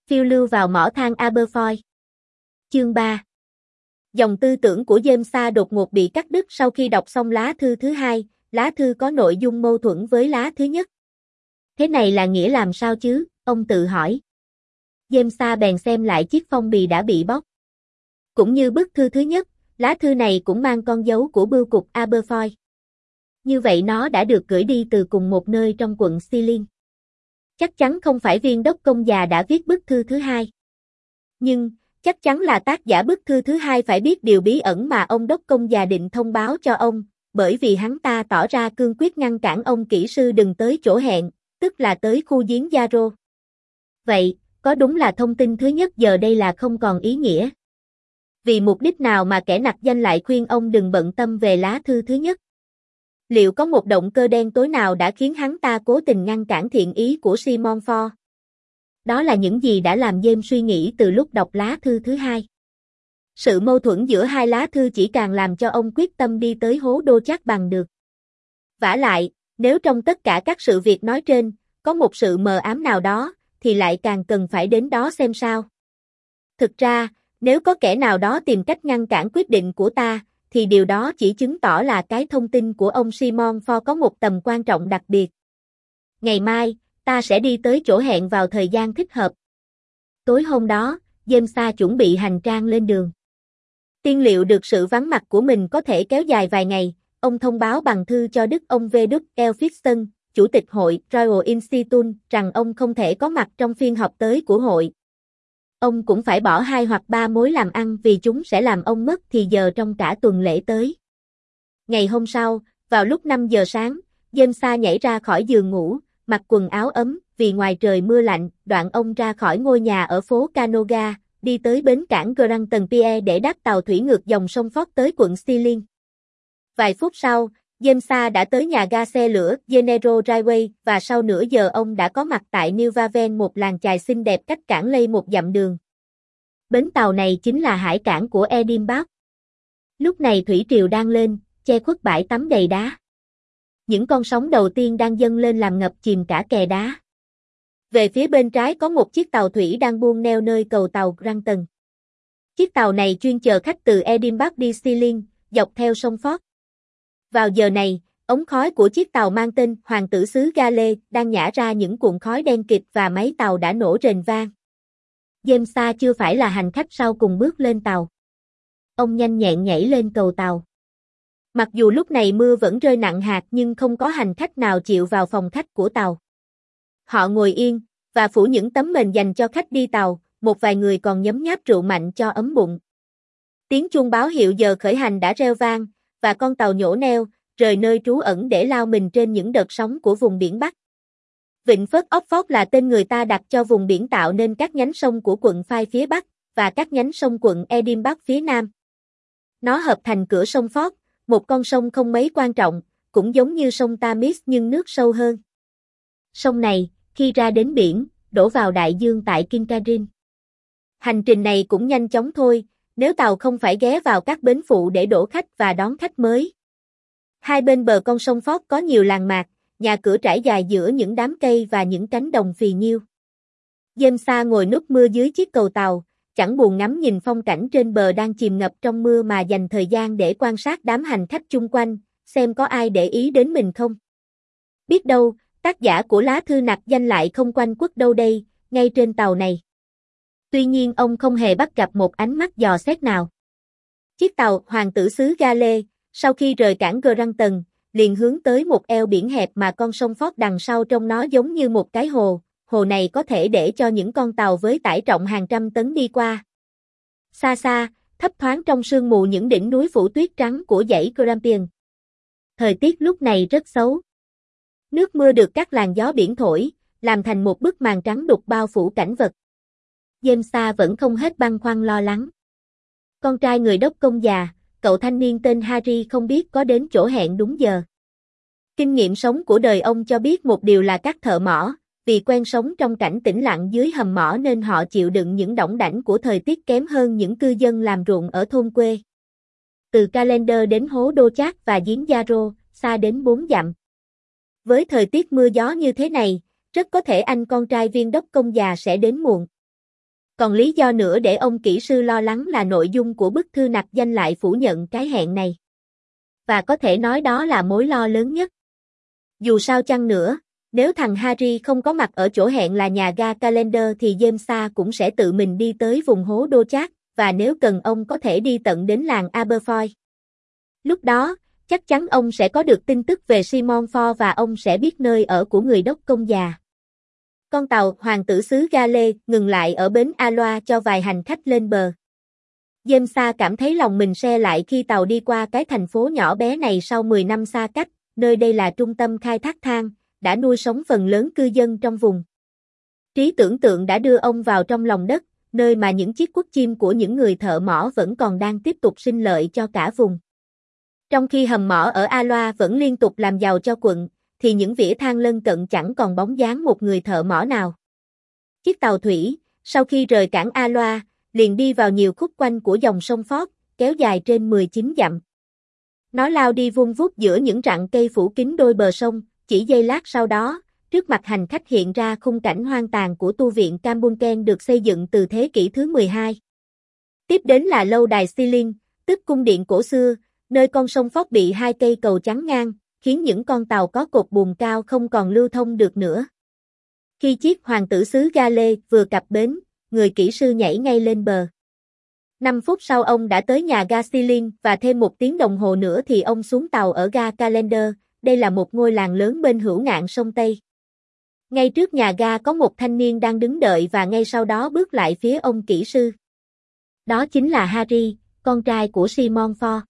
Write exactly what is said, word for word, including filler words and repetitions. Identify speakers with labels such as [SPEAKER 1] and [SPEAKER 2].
[SPEAKER 1] Phiêu lưu vào mỏ than Aberfoyle. Chương ba. Dòng tư tưởng của James đột ngột bị cắt đứt sau khi đọc xong lá thư thứ hai, lá thư có nội dung mâu thuẫn với lá thứ nhất. Thế này là nghĩa làm sao chứ, ông tự hỏi. James bèn xem lại chiếc phong bì đã bị bóc. Cũng như bức thư thứ nhất, lá thư này cũng mang con dấu của bưu cục Aberfoyle. Như vậy nó đã được gửi đi từ cùng một nơi trong quận Sealing. Chắc chắn không phải viên đốc công già đã viết bức thư thứ hai. Nhưng, chắc chắn là tác giả bức thư thứ hai phải biết điều bí ẩn mà ông đốc công già định thông báo cho ông, bởi vì hắn ta tỏ ra cương quyết ngăn cản ông kỹ sư đừng tới chỗ hẹn, tức là tới khu giếng Yarrow. Vậy, có đúng là thông tin thứ nhất giờ đây là không còn ý nghĩa? Vì mục đích nào mà kẻ nặc danh lại khuyên ông đừng bận tâm về lá thư thứ nhất? Liệu có một động cơ đen tối nào đã khiến hắn ta cố tình ngăn cản thiện ý của Simon Ford? Đó là những gì đã làm James suy nghĩ từ lúc đọc lá thư thứ hai. Sự mâu thuẫn giữa hai lá thư chỉ càng làm cho ông quyết tâm đi tới hố đô chắc bằng được. Vả lại, nếu trong tất cả các sự việc nói trên, có một sự mờ ám nào đó, thì lại càng cần phải đến đó xem sao. Thực ra, nếu có kẻ nào đó tìm cách ngăn cản quyết định của ta, thì điều đó chỉ chứng tỏ là cái thông tin của ông Simon Ford có một tầm quan trọng đặc biệt. Ngày mai, ta sẽ đi tới chỗ hẹn vào thời gian thích hợp. Tối hôm đó, James chuẩn bị hành trang lên đường. Tiên liệu được sự vắng mặt của mình có thể kéo dài vài ngày, ông thông báo bằng thư cho Đức ông V. Elphinstone, Chủ tịch hội Royal Institute, rằng ông không thể có mặt trong phiên họp tới của hội. Ông cũng phải bỏ hai hoặc ba mối làm ăn vì chúng sẽ làm ông mất thì giờ trong cả tuần lễ tới. Ngày hôm sau, vào lúc năm giờ sáng, James nhảy ra khỏi giường ngủ, mặc quần áo ấm, vì ngoài trời mưa lạnh, đoạn ông ra khỏi ngôi nhà ở phố Canoga, đi tới bến cảng Granton Pier để đáp tàu thủy ngược dòng sông Forth tới quận Sealing. Vài phút sau, James đã tới nhà ga xe lửa General Railway và sau nửa giờ ông đã có mặt tại New Haven, một làng chài xinh đẹp cách cảng Ley một dặm đường. Bến tàu này chính là hải cảng của Edinburgh. Lúc này thủy triều đang lên, che khuất bãi tắm đầy đá. Những con sóng đầu tiên đang dâng lên làm ngập chìm cả kè đá. Về phía bên trái có một chiếc tàu thủy đang buông neo nơi cầu tàu Granton. Chiếc tàu này chuyên chở khách từ Edinburgh đi Sealing, dọc theo sông Forth. Vào giờ này, ống khói của chiếc tàu mang tên Hoàng tử xứ Gale đang nhả ra những cuộn khói đen kịt và máy tàu đã nổ rền vang. James chưa phải là hành khách sau cùng bước lên tàu. Ông nhanh nhẹn nhảy lên cầu tàu. Mặc dù lúc này mưa vẫn rơi nặng hạt nhưng không có hành khách nào chịu vào phòng khách của tàu. Họ ngồi yên, và phủ những tấm mền dành cho khách đi tàu, một vài người còn nhấm nháp rượu mạnh cho ấm bụng. Tiếng chuông báo hiệu giờ khởi hành đã reo vang, và con tàu nhổ neo, rời nơi trú ẩn để lao mình trên những đợt sóng của vùng biển Bắc. Vịnh Firth of Forth là tên người ta đặt cho vùng biển tạo nên các nhánh sông của quận Fife phía Bắc, và các nhánh sông quận Edinburgh phía Nam. Nó hợp thành cửa sông Forth, một con sông không mấy quan trọng, cũng giống như sông Thames nhưng nước sâu hơn. Sông này, khi ra đến biển, đổ vào đại dương tại Kincardine. Hành trình này cũng nhanh chóng thôi, nếu tàu không phải ghé vào các bến phụ để đổ khách và đón khách mới. Hai bên bờ con sông Forth có nhiều làng mạc, nhà cửa trải dài giữa những đám cây và những cánh đồng phì nhiêu. James ngồi núp mưa dưới chiếc cầu tàu, chẳng buồn ngắm nhìn phong cảnh trên bờ đang chìm ngập trong mưa mà dành thời gian để quan sát đám hành khách chung quanh, xem có ai để ý đến mình không. Biết đâu, tác giả của lá thư nặc danh lại không quanh quất đâu đây, ngay trên tàu này. Tuy nhiên ông không hề bắt gặp một ánh mắt dò xét nào. Chiếc tàu Hoàng tử xứ Gale, sau khi rời cảng Granton, liền hướng tới một eo biển hẹp mà con sông Forth đằng sau trông nó giống như một cái hồ, hồ này có thể để cho những con tàu với tải trọng hàng trăm tấn đi qua. Xa xa, thấp thoáng trong sương mù những đỉnh núi phủ tuyết trắng của dãy Grampian. Thời tiết lúc này rất xấu. Nước mưa được các làn gió biển thổi, làm thành một bức màn trắng đục bao phủ cảnh vật. James vẫn không hết băn khoăn lo lắng. Con trai người đốc công già, cậu thanh niên tên Harry không biết có đến chỗ hẹn đúng giờ. Kinh nghiệm sống của đời ông cho biết một điều là các thợ mỏ, vì quen sống trong cảnh tĩnh lặng dưới hầm mỏ nên họ chịu đựng những đỏng đảnh của thời tiết kém hơn những cư dân làm ruộng ở thôn quê. Từ Calendar đến hố Đô Chát và giếng Yarrow, xa đến bốn dặm. Với thời tiết mưa gió như thế này, rất có thể anh con trai viên đốc công già sẽ đến muộn. Còn lý do nữa để ông kỹ sư lo lắng là nội dung của bức thư nặc danh lại phủ nhận cái hẹn này. Và có thể nói đó là mối lo lớn nhất. Dù sao chăng nữa, nếu thằng Harry không có mặt ở chỗ hẹn là nhà ga Calendar thì James cũng sẽ tự mình đi tới vùng hố đô chát, và nếu cần ông có thể đi tận đến làng Aberfoyle. Lúc đó, chắc chắn ông sẽ có được tin tức về Simon Ford và ông sẽ biết nơi ở của người đốc công già. Con tàu Hoàng tử xứ Gale ngừng lại ở bến Aloy cho vài hành khách lên bờ. James cảm thấy lòng mình se lại khi tàu đi qua cái thành phố nhỏ bé này sau mười năm xa cách, nơi đây là trung tâm khai thác than, đã nuôi sống phần lớn cư dân trong vùng. Trí tưởng tượng đã đưa ông vào trong lòng đất, nơi mà những chiếc cuốc chim của những người thợ mỏ vẫn còn đang tiếp tục sinh lợi cho cả vùng. Trong khi hầm mỏ ở Aloy vẫn liên tục làm giàu cho quận, thì những vỉa than lân cận chẳng còn bóng dáng một người thợ mỏ nào. Chiếc tàu thủy, sau khi rời cảng Aloy, liền đi vào nhiều khúc quanh của dòng sông Ford, kéo dài trên mười chín dặm. Nó lao đi vun vút giữa những rặng cây phủ kín đôi bờ sông, chỉ giây lát sau đó, trước mặt hành khách hiện ra khung cảnh hoang tàn của tu viện Cambunken được xây dựng từ thế kỷ thứ mười hai. Tiếp đến là lâu đài Stirling, tức cung điện cổ xưa, nơi con sông Ford bị hai cây cầu chắn ngang, khiến những con tàu có cột buồm cao không còn lưu thông được nữa. Khi chiếc hoàng tử xứ Gale vừa cập bến, người kỹ sư nhảy ngay lên bờ. năm phút sau ông đã tới nhà ga Stirling và thêm một tiếng đồng hồ nữa thì ông xuống tàu ở ga Calendar, đây là một ngôi làng lớn bên hữu ngạn sông Tây. Ngay trước nhà ga có một thanh niên đang đứng đợi và ngay sau đó bước lại phía ông kỹ sư. Đó chính là Harry, con trai của Simon Ford.